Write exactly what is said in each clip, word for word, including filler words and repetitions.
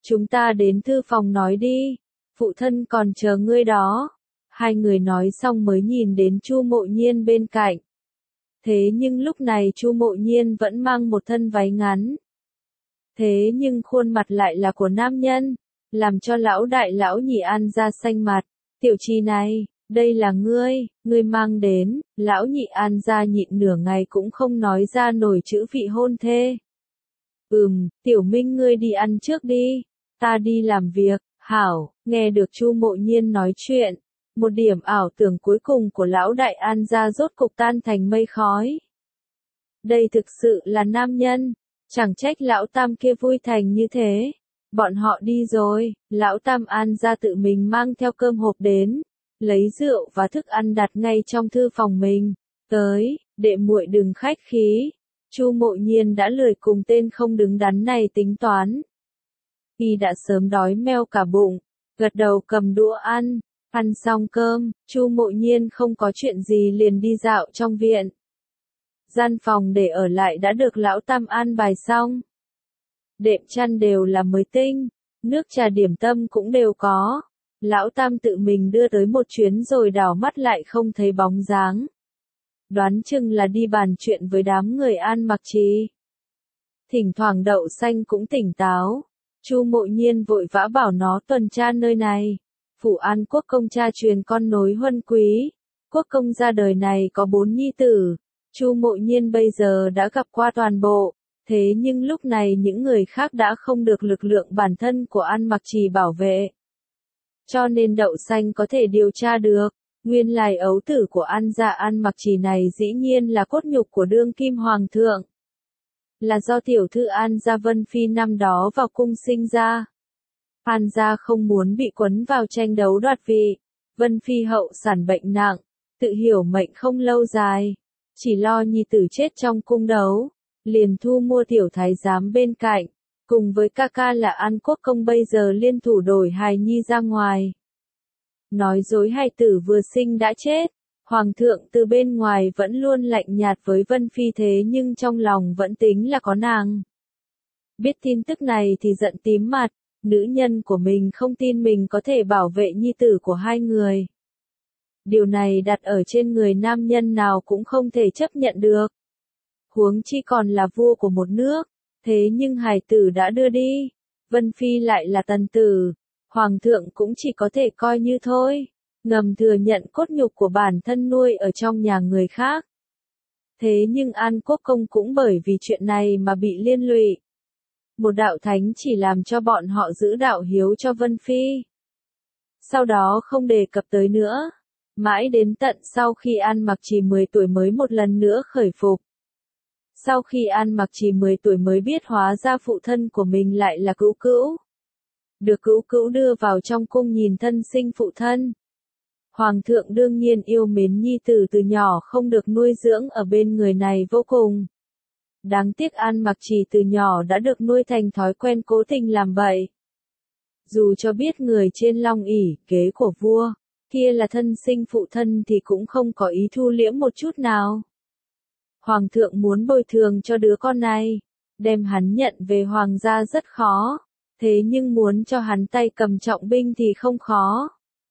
Chúng ta đến thư phòng nói đi, phụ thân còn chờ ngươi đó. Hai người nói xong mới nhìn đến Chu Mộ Nhiên bên cạnh. Thế nhưng lúc này Chu Mộ Nhiên vẫn mang một thân váy ngắn. Thế nhưng khuôn mặt lại là của nam nhân, làm cho lão đại lão nhị An ra xanh mặt. Tiểu Trì này, đây là ngươi, ngươi mang đến. Lão nhị An ra nhịn nửa ngày cũng không nói ra nổi chữ vị hôn thê. Ừm, Tiểu Minh ngươi đi ăn trước đi, ta đi làm việc. Hảo, nghe được Chu Mộ Nhiên nói chuyện, một điểm ảo tưởng cuối cùng của lão đại An gia rốt cục tan thành mây khói. Đây thực sự là nam nhân, chẳng trách lão tam kia vui thành như thế. Bọn họ đi rồi, lão tam An gia tự mình mang theo cơm hộp đến, lấy rượu và thức ăn đặt ngay trong thư phòng mình. Tới, đệ muội đừng khách khí. Chu Mộ Nhiên đã lười cùng tên không đứng đắn này tính toán. Y đã sớm đói meo cả bụng, gật đầu cầm đũa ăn. Ăn xong cơm, Chu Mộ Nhiên không có chuyện gì liền đi dạo trong viện. Gian phòng để ở lại đã được lão tam an bài xong. Đệm chăn đều là mới tinh, nước trà điểm tâm cũng đều có. Lão tam tự mình đưa tới một chuyến rồi đảo mắt lại không thấy bóng dáng. Đoán chừng là đi bàn chuyện với đám người An Mặc Trì. Thỉnh thoảng Đậu Xanh cũng tỉnh táo. Chu Mộ Nhiên vội vã bảo nó tuần tra nơi này. Phủ An Quốc công cha truyền con nối huân quý. Quốc công ra đời này có bốn nhi tử. Chu Mộ Nhiên bây giờ đã gặp qua toàn bộ. Thế nhưng lúc này những người khác đã không được lực lượng bản thân của An Mặc Trì bảo vệ. Cho nên Đậu Xanh có thể điều tra được. Nguyên lai ấu tử của An gia An Mặc Trì này dĩ nhiên là cốt nhục của đương kim hoàng thượng. Là do tiểu thư An gia Vân Phi năm đó vào cung sinh ra. An gia không muốn bị quấn vào tranh đấu đoạt vị. Vân Phi hậu sản bệnh nặng, tự hiểu mệnh không lâu dài. Chỉ lo nhi tử chết trong cung đấu. Liền thu mua tiểu thái giám bên cạnh. Cùng với ca ca là An Quốc công bây giờ liên thủ đổi hài nhi ra ngoài. Nói dối hài tử vừa sinh đã chết. Hoàng thượng từ bên ngoài vẫn luôn lạnh nhạt với Vân Phi thế nhưng trong lòng vẫn tính là có nàng. Biết tin tức này thì giận tím mặt. Nữ nhân của mình không tin mình có thể bảo vệ nhi tử của hai người. Điều này đặt ở trên người nam nhân nào cũng không thể chấp nhận được. Huống chi còn là vua của một nước. Thế nhưng hài tử đã đưa đi. Vân Phi lại là tần tử. Hoàng thượng cũng chỉ có thể coi như thôi. Ngầm thừa nhận cốt nhục của bản thân nuôi ở trong nhà người khác. Thế nhưng An Quốc công cũng bởi vì chuyện này mà bị liên lụy. Một đạo thánh chỉ làm cho bọn họ giữ đạo hiếu cho Vân Phi. Sau đó không đề cập tới nữa. Mãi đến tận sau khi An Mặc Trì mười tuổi mới một lần nữa khởi phục. Sau khi An Mặc Trì mười tuổi mới biết hóa ra phụ thân của mình lại là Cữu Cữu. Được Cữu Cữu đưa vào trong cung nhìn thân sinh phụ thân. Hoàng thượng đương nhiên yêu mến nhi tử từ nhỏ không được nuôi dưỡng ở bên người này vô cùng. Đáng tiếc An Mặc Trì từ nhỏ đã được nuôi thành thói quen cố tình làm bậy. Dù cho biết người trên long ỷ kế của vua, kia là thân sinh phụ thân thì cũng không có ý thu liễm một chút nào. Hoàng thượng muốn bồi thường cho đứa con này, đem hắn nhận về hoàng gia rất khó, thế nhưng muốn cho hắn tay cầm trọng binh thì không khó.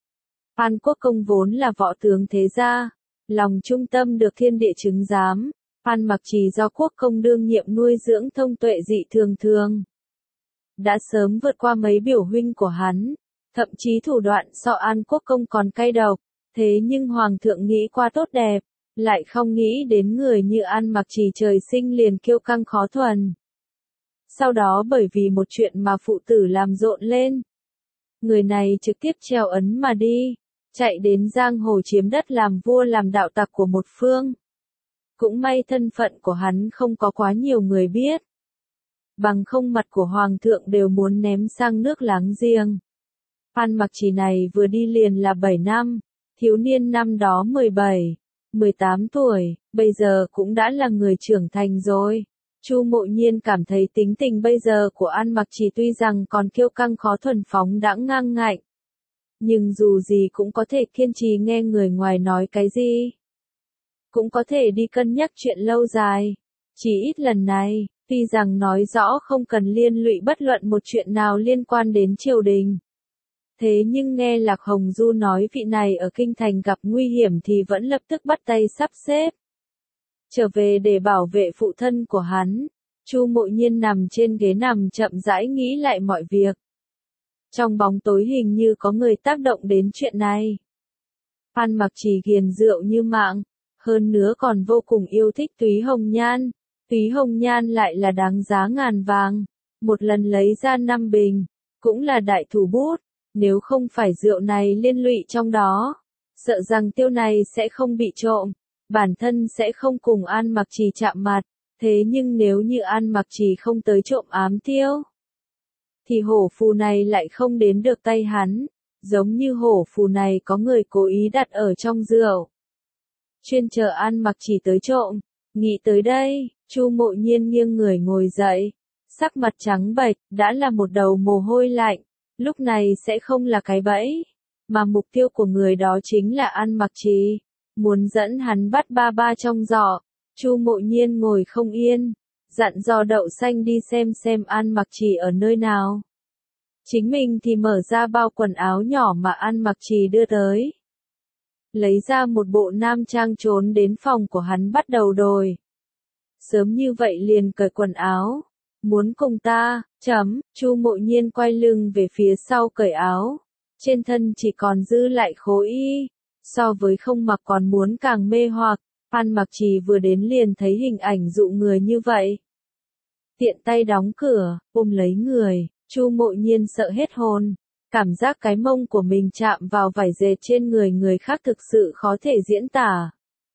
An Quốc công vốn là võ tướng thế gia, lòng trung tâm được thiên địa chứng giám. An Mặc Trì do quốc công đương nhiệm nuôi dưỡng thông tuệ dị thường thường. Đã sớm vượt qua mấy biểu huynh của hắn, thậm chí thủ đoạn so An Quốc công còn cay độc, thế nhưng Hoàng thượng nghĩ qua tốt đẹp, lại không nghĩ đến người như An Mặc Trì trời sinh liền kiêu căng khó thuần. Sau đó bởi vì một chuyện mà phụ tử làm rộn lên, người này trực tiếp treo ấn mà đi, chạy đến giang hồ chiếm đất làm vua làm đạo tặc của một phương. Cũng may thân phận của hắn không có quá nhiều người biết. Bằng không mặt của hoàng thượng đều muốn ném sang nước láng giềng. An Mặc Trì này vừa đi liền là bảy năm, thiếu niên năm đó mười bảy, mười tám tuổi, bây giờ cũng đã là người trưởng thành rồi. Chu Mộ Nhiên cảm thấy tính tình bây giờ của An Mặc Trì tuy rằng còn kiêu căng khó thuần phóng đãng ngang ngạnh, nhưng dù gì cũng có thể kiên trì nghe người ngoài nói cái gì. Cũng có thể đi cân nhắc chuyện lâu dài. Chỉ ít lần này, Tuy rằng nói rõ không cần liên lụy bất luận một chuyện nào liên quan đến triều đình. Thế nhưng nghe Lạc Hồng Du nói vị này ở kinh thành gặp nguy hiểm thì vẫn lập tức bắt tay sắp xếp. Trở về để bảo vệ phụ thân của hắn, Chu Mộ Nhiên nằm trên ghế nằm chậm rãi nghĩ lại mọi việc. Trong bóng tối hình như có người tác động đến chuyện này. An Mặc Trì ghiền rượu như mạng, hơn nữa còn vô cùng yêu thích túy hồng nhan. Túy hồng nhan lại là đáng giá ngàn vàng, một lần lấy ra năm bình, cũng là đại thủ bút, nếu không phải rượu này liên lụy trong đó, sợ rằng tiêu này sẽ không bị trộm, bản thân sẽ không cùng An Mặc Trì chạm mặt, thế nhưng nếu như An Mặc Trì không tới trộm ám tiêu, thì hổ phù này lại không đến được tay hắn, giống như hổ phù này có người cố ý đặt ở trong rượu. Chuyên chờ An Mặc Trì tới trộm, nghĩ tới đây. Chu Mộ Nhiên nghiêng người ngồi dậy, sắc mặt trắng bệch, đã là một đầu mồ hôi lạnh, lúc này sẽ không là cái bẫy, mà mục tiêu của người đó chính là An Mặc Trì, muốn dẫn hắn bắt ba ba trong giỏ. Chu Mộ Nhiên ngồi không yên, dặn dò Đậu Xanh đi xem xem An Mặc Trì ở nơi nào. Chính mình thì mở ra bao quần áo nhỏ mà An Mặc Trì đưa tới. Lấy ra một bộ nam trang trốn đến phòng của hắn bắt đầu đồi. Sớm như vậy liền cởi quần áo. Muốn cùng ta, chấm, Chu Mộ Nhiên quay lưng về phía sau cởi áo. Trên thân chỉ còn dư lại khối y. So với không mặc còn muốn càng mê hoặc. An Mặc Trì vừa đến liền thấy hình ảnh dụ người như vậy. Tiện tay đóng cửa, ôm lấy người, Chu Mộ Nhiên sợ hết hồn. Cảm giác cái mông của mình chạm vào vải dệt trên người người khác thực sự khó thể diễn tả.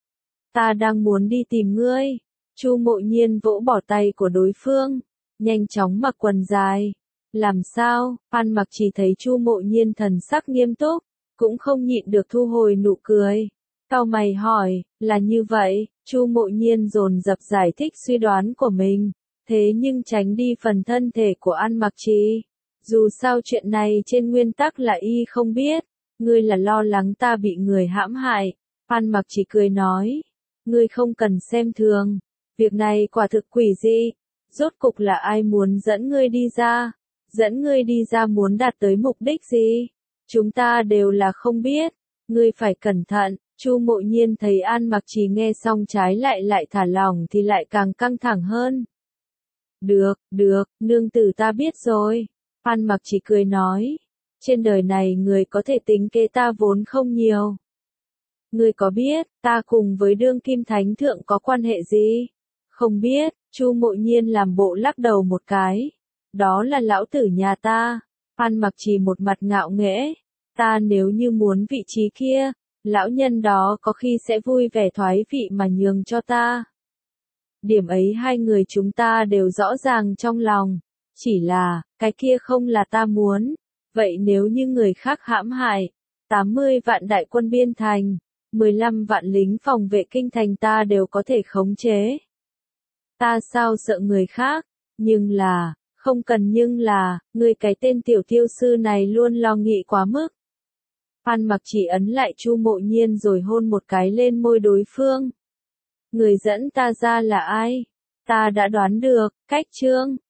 Ta đang muốn đi tìm ngươi. Chu Mộ Nhiên vỗ bỏ tay của đối phương, nhanh chóng mặc quần dài. Làm sao? An Mặc Trì thấy Chu Mộ Nhiên thần sắc nghiêm túc, cũng không nhịn được thu hồi nụ cười. Cau mày hỏi, là như vậy? Chu Mộ Nhiên dồn dập giải thích suy đoán của mình, thế nhưng tránh đi phần thân thể của An Mặc Trì. Dù sao chuyện này trên nguyên tắc là y không biết, ngươi là lo lắng ta bị người hãm hại. An Mặc Trì cười nói, ngươi không cần xem thường. Việc này quả thực quỷ dị, rốt cục là ai muốn dẫn ngươi đi ra, dẫn ngươi đi ra muốn đạt tới mục đích gì, chúng ta đều là không biết, ngươi phải cẩn thận. Chu Mộ Nhiên thấy An Mặc Trì nghe xong trái lại lại thả lỏng thì lại càng căng thẳng hơn. Được, được, nương tử ta biết rồi. An Mặc Trì cười nói, trên đời này người có thể tính kế ta vốn không nhiều. Ngươi có biết, ta cùng với đương kim thánh thượng có quan hệ gì? Không biết, Chu Mộ Nhiên làm bộ lắc đầu một cái. Đó là lão tử nhà ta. An Mặc Trì một mặt ngạo nghễ. Ta nếu như muốn vị trí kia, lão nhân đó có khi sẽ vui vẻ thoái vị mà nhường cho ta. Điểm ấy hai người chúng ta đều rõ ràng trong lòng. Chỉ là, cái kia không là ta muốn. Vậy nếu như người khác hãm hại, tám mươi vạn đại quân biên thành, mười lăm vạn lính phòng vệ kinh thành ta đều có thể khống chế. Ta sao sợ người khác, nhưng là, không cần nhưng là, người cái tên tiểu tiêu sư này luôn lo nghĩ quá mức. An Mặc Trì ấn lại Chu Mộ Nhiên rồi hôn một cái lên môi đối phương. Người dẫn ta ra là ai? Ta đã đoán được, cách chương.